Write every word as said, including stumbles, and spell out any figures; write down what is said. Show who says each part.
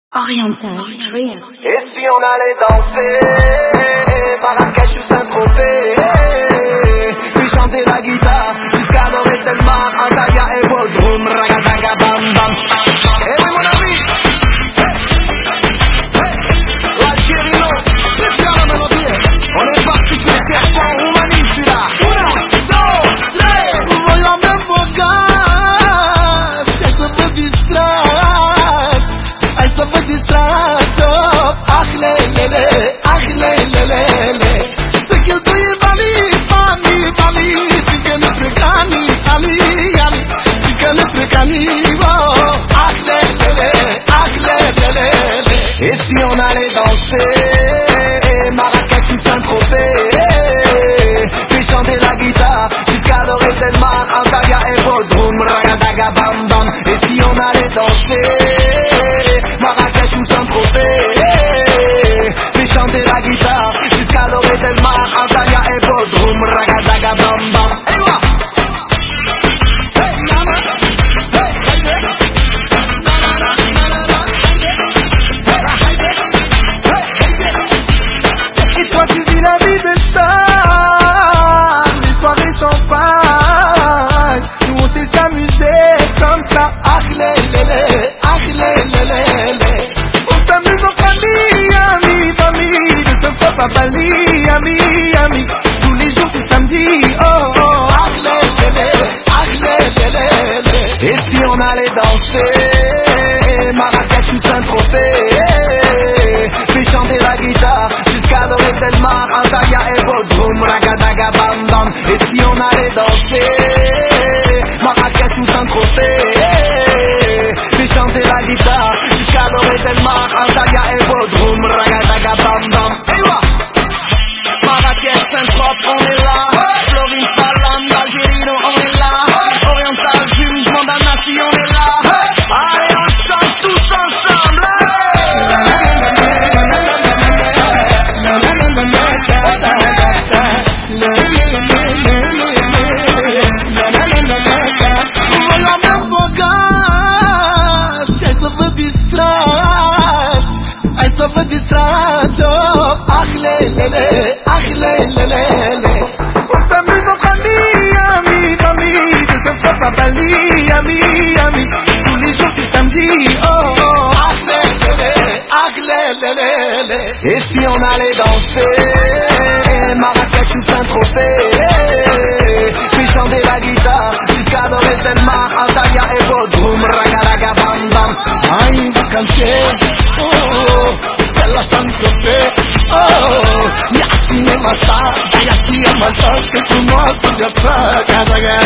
Speaker 1: Oriental Trio.
Speaker 2: Et si on allait danser Marrakech ou Saint-Tropez, puis chanter la guitare jusqu'à Loretel Mar, Antalya et Bodrum, Ragadaga Bam Bam. Eh oui mon ami, hey, hey, l'Algérie non, plus de la mélodie. On est parti tous les chercheurs en Roumanie celui-là. Una, dos, tres.
Speaker 3: Voglio me enfocar, c'è stato distratto, è stato distratto. Ach le le le, ach le le le le. Se che tu i bali, bali, bali, finché ne pregani, ali, ali, finché ne pregani, oh. Ach le le le, ach le le le le.
Speaker 2: Et si on allait danser Marrakech ou Saint-Tropez, puis chanter la guitare jusqu'à Loretel Mar, Antalya et Bodrum, Ragadaga Bam Bam. Et si on allait danser Marrakech ou Saint-Tropez, puis chanter la guitare jusqu'à Loretel Mar, Antalya et Bodrum, Ragadaga Bam Bam. Hey, wa! Hey, mama! Hey, hey, hey! Na, na, na, na, na, na.
Speaker 3: Et toi tu vis la vie de star, les soirées champagne, nous on sait s'amuser comme ça. Ach le le le, ach le le le le. On s'amuse en famille, amis, famille, de ce fois pas Bali, amis, amis. Tous les jours c'est samedi, oh oh. Ach le le le, ach le le le le.
Speaker 2: Et si on allait danser Marrakech ou Saint-Tropez, puis chanter la guitare jusqu'à Loretel Mar, Antalya et Bodrum, Ragadaga Bam Bam. Et si on allait danser Marrakech ou Saint-Tropez, puis chanter la guitare jusqu'à Loretel Mar, Antalya et Bodrum, Ragadaga Bam Bam. Hey, wa! Marrakech, Saint-Tropez, on est là. Florine, Salam, d'Algérie, nous, on est là. Oriental du mouvement d'Annecy, on est là. Allez, on chante tous ensemble.
Speaker 3: Voglio me enfocar, c'è stato distratto, è stato distratto. Ach le le le, ach le le le le. On s'amuse en famille, amis, famille, de ce fois pas Bali, amis, amis. Tous les jours c'est samedi, oh oh. Ach le le le, ach le le le le.
Speaker 2: Et si on allait danser Marrakech ou Saint-Tropez, puis chanter la guitare jusqu'à Loretel Mar, Antalya et Bodrum, Ragadaga Bam Bam.
Speaker 3: Ai vacanze, oh, bella Saint-Tropez, oh, Yassine Massa, Yassine Malta, que tout moi se gâte,